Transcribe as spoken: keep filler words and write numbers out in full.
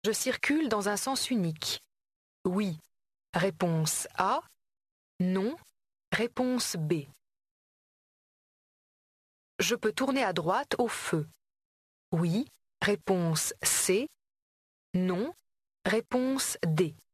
Je circule dans un sens unique. Oui. Réponse A. Non. Réponse B. Je peux tourner à droite au feu. Oui. Réponse C. Non. Réponse D.